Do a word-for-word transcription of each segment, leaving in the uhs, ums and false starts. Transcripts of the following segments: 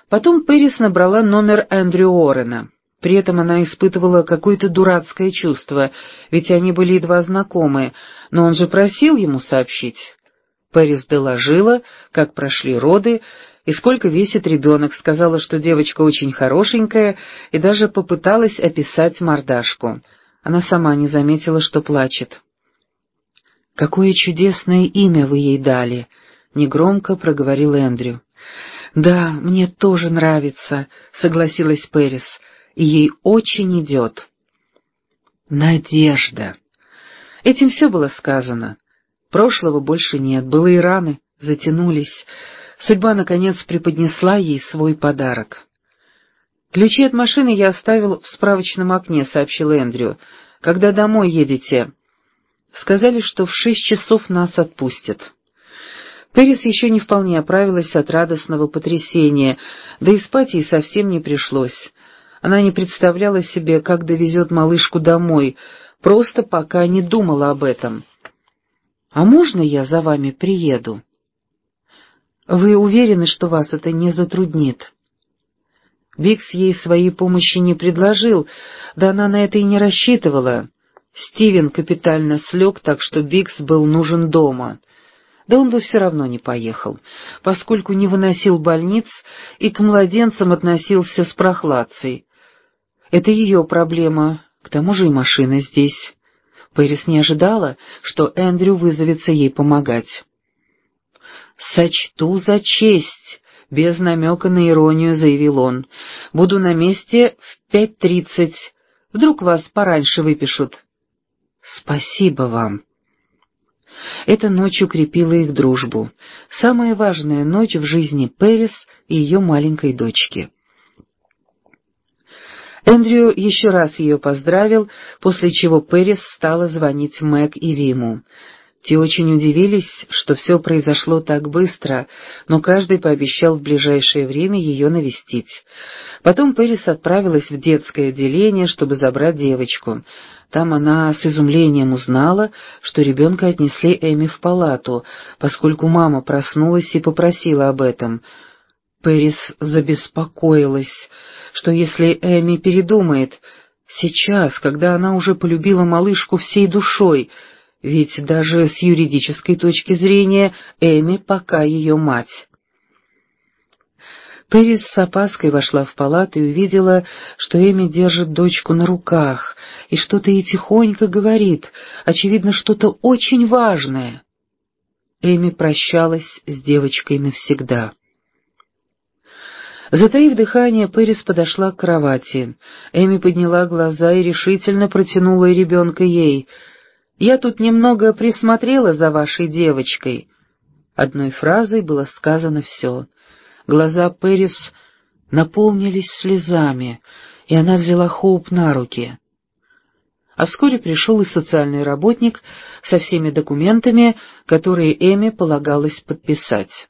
Потом Пэрис набрала номер Эндрю Уоррена. При этом она испытывала какое-то дурацкое чувство, ведь они были едва знакомы, но он же просил ему сообщить. Пэрис доложила, как прошли роды и сколько весит ребенок, сказала, что девочка очень хорошенькая, и даже попыталась описать мордашку. Она сама не заметила, что плачет. «Какое чудесное имя вы ей дали», — негромко проговорил Эндрю. «Да, мне тоже нравится», — согласилась Пэрис, — «и ей очень идет». «Надежда». Этим все было сказано. Прошлого больше нет, былые раны затянулись. Судьба, наконец, преподнесла ей свой подарок. «Ключи от машины я оставил в справочном окне», — сообщил Эндрю. «Когда домой едете?» «Сказали, что в шесть часов нас отпустят». Пэрис еще не вполне оправилась от радостного потрясения, да и спать ей совсем не пришлось. Она не представляла себе, как довезет малышку домой, просто пока не думала об этом. «А можно я за вами приеду?» «Вы уверены, что вас это не затруднит?» Бигс ей своей помощи не предложил, да она на это и не рассчитывала. Стивен капитально слег, так что Бигс был нужен дома. Да он бы все равно не поехал, поскольку не выносил больниц и к младенцам относился с прохладцей. Это ее проблема, к тому же и машина здесь. Пэрис не ожидала, что Эндрю вызовется ей помогать. «Сочту за честь», — без намека на иронию заявил он. «Буду на месте в пять тридцать. Вдруг вас пораньше выпишут». «Спасибо вам». Эта ночь укрепила их дружбу. Самая важная ночь в жизни Пэрис и ее маленькой дочки. Эндрю еще раз ее поздравил, после чего Пэрис стала звонить Мэг и Риму. Те очень удивились, что все произошло так быстро, но каждый пообещал в ближайшее время ее навестить. Потом Пэрис отправилась в детское отделение, чтобы забрать девочку. Там она с изумлением узнала, что ребенка отнесли Эми в палату, поскольку мама проснулась и попросила об этом. Пэрис забеспокоилась, что если Эми передумает, сейчас, когда она уже полюбила малышку всей душой, ведь даже с юридической точки зрения Эми пока ее мать. Пэрис с опаской вошла в палату и увидела, что Эми держит дочку на руках и что-то ей тихонько говорит, очевидно, что-то очень важное. Эми прощалась с девочкой навсегда. Затаив дыхание, Пэрис подошла к кровати. Эми подняла глаза и решительно протянула ребенка ей. «Я тут немного присмотрела за вашей девочкой». Одной фразой было сказано все. Глаза Пэрис наполнились слезами, и она взяла Хоуп на руки. А вскоре пришел и социальный работник со всеми документами, которые Эми полагалось подписать.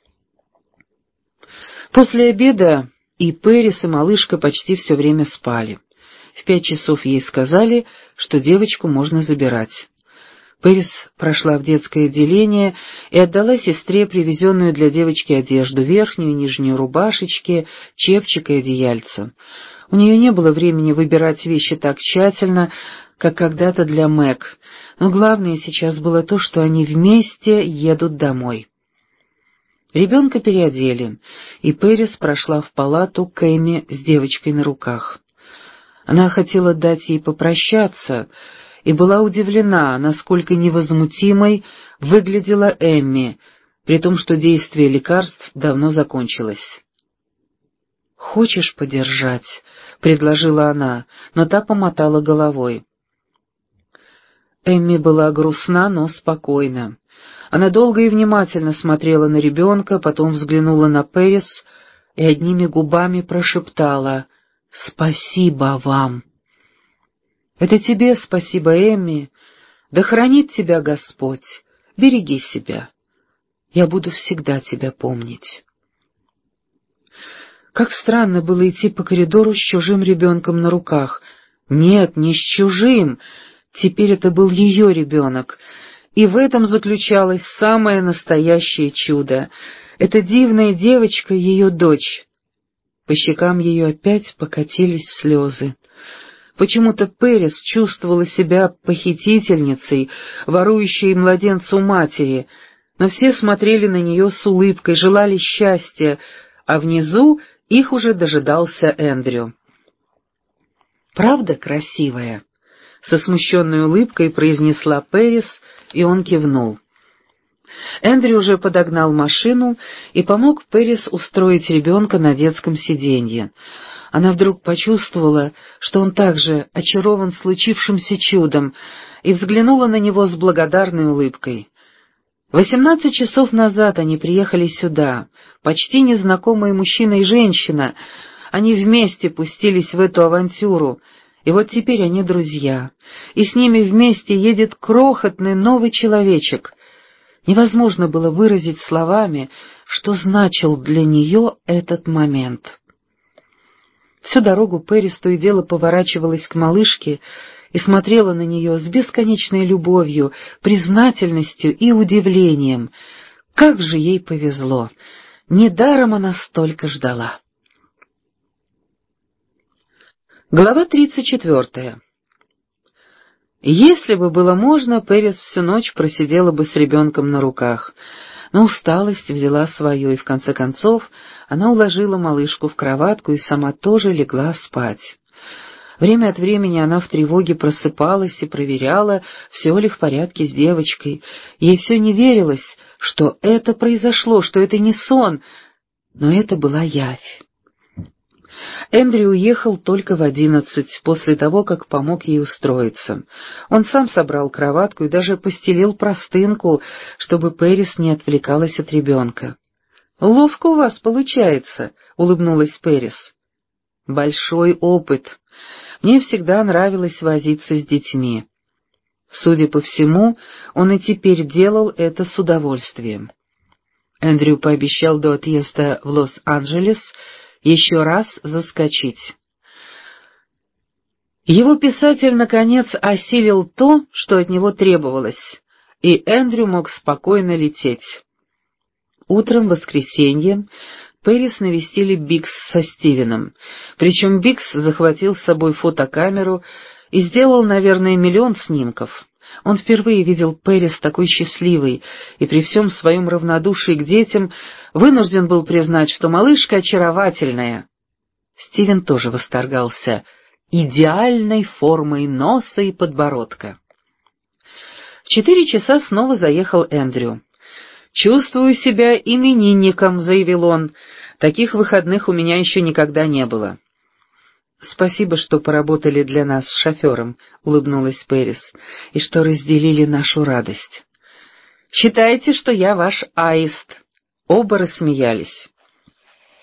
После обеда и Пэрис, и малышка почти все время спали. В пять часов ей сказали, что девочку можно забирать. Пэрис прошла в детское отделение и отдала сестре привезенную для девочки одежду, верхнюю и нижнюю рубашечки, чепчик и одеяльце. У нее не было времени выбирать вещи так тщательно, как когда-то для Мэг, но главное сейчас было то, что они вместе едут домой. Ребенка переодели, и Пэрис прошла в палату к Эми с девочкой на руках. Она хотела дать ей попрощаться и была удивлена, насколько невозмутимой выглядела Эмми, при том, что действие лекарств давно закончилось. «Хочешь подержать?» — предложила она, но та помотала головой. Эмми была грустна, но спокойна. Она долго и внимательно смотрела на ребенка, потом взглянула на Пэрис и одними губами прошептала: «Спасибо вам». «Это тебе спасибо, Эмми. Да хранит тебя Господь. Береги себя. Я буду всегда тебя помнить». Как странно было идти по коридору с чужим ребенком на руках. Нет, не с чужим. Теперь это был ее ребенок. И в этом заключалось самое настоящее чудо. Эта дивная девочка — ее дочь. По щекам ее опять покатились слезы. Почему-то Пэрис чувствовала себя похитительницей, ворующей младенца у матери, но все смотрели на нее с улыбкой, желали счастья, а внизу их уже дожидался Эндрю. «Правда красивая?» — со смущенной улыбкой произнесла Пэрис, и он кивнул. Эндрю уже подогнал машину и помог Пэрис устроить ребенка на детском сиденье. Она вдруг почувствовала, что он также очарован случившимся чудом, и взглянула на него с благодарной улыбкой. Восемнадцать часов назад они приехали сюда, почти незнакомые мужчина и женщина. Они вместе пустились в эту авантюру, и вот теперь они друзья, и с ними вместе едет крохотный новый человечек. Невозможно было выразить словами, что значил для нее этот момент. Всю дорогу Пэрис то и дело поворачивалась к малышке и смотрела на нее с бесконечной любовью, признательностью и удивлением. Как же ей повезло! Недаром она столько ждала. Глава тридцать четвертая. Если бы было можно, Пэрис всю ночь просидела бы с ребенком на руках, но усталость взяла свое, и в конце концов она уложила малышку в кроватку и сама тоже легла спать. Время от времени она в тревоге просыпалась и проверяла, все ли в порядке с девочкой. Ей все не верилось, что это произошло, что это не сон, но это была явь. Эндрю уехал только в одиннадцать, после того, как помог ей устроиться. Он сам собрал кроватку и даже постелил простынку, чтобы Пэрис не отвлекалась от ребенка. «Ловко у вас получается», — улыбнулась Пэрис. «Большой опыт. Мне всегда нравилось возиться с детьми». Судя по всему, он и теперь делал это с удовольствием. Эндрю пообещал до отъезда в Лос-Анджелес еще раз заскочить. Его писатель, наконец, осилил то, что от него требовалось, и Эндрю мог спокойно лететь. Утром в воскресенье Пэрис навестили Бикс со Стивеном, причем Бикс захватил с собой фотокамеру и сделал, наверное, миллион снимков. Он впервые видел Пэрис такой счастливой, и при всем своем равнодушии к детям вынужден был признать, что малышка очаровательная. Стивен тоже восторгался идеальной формой носа и подбородка. В четыре часа снова заехал Эндрю. «Чувствую себя именинником», — заявил он. «Таких выходных у меня еще никогда не было». «Спасибо, что поработали для нас с шофером», — улыбнулась Пэрис, — «и что разделили нашу радость». «Считайте, что я ваш аист». Оба рассмеялись.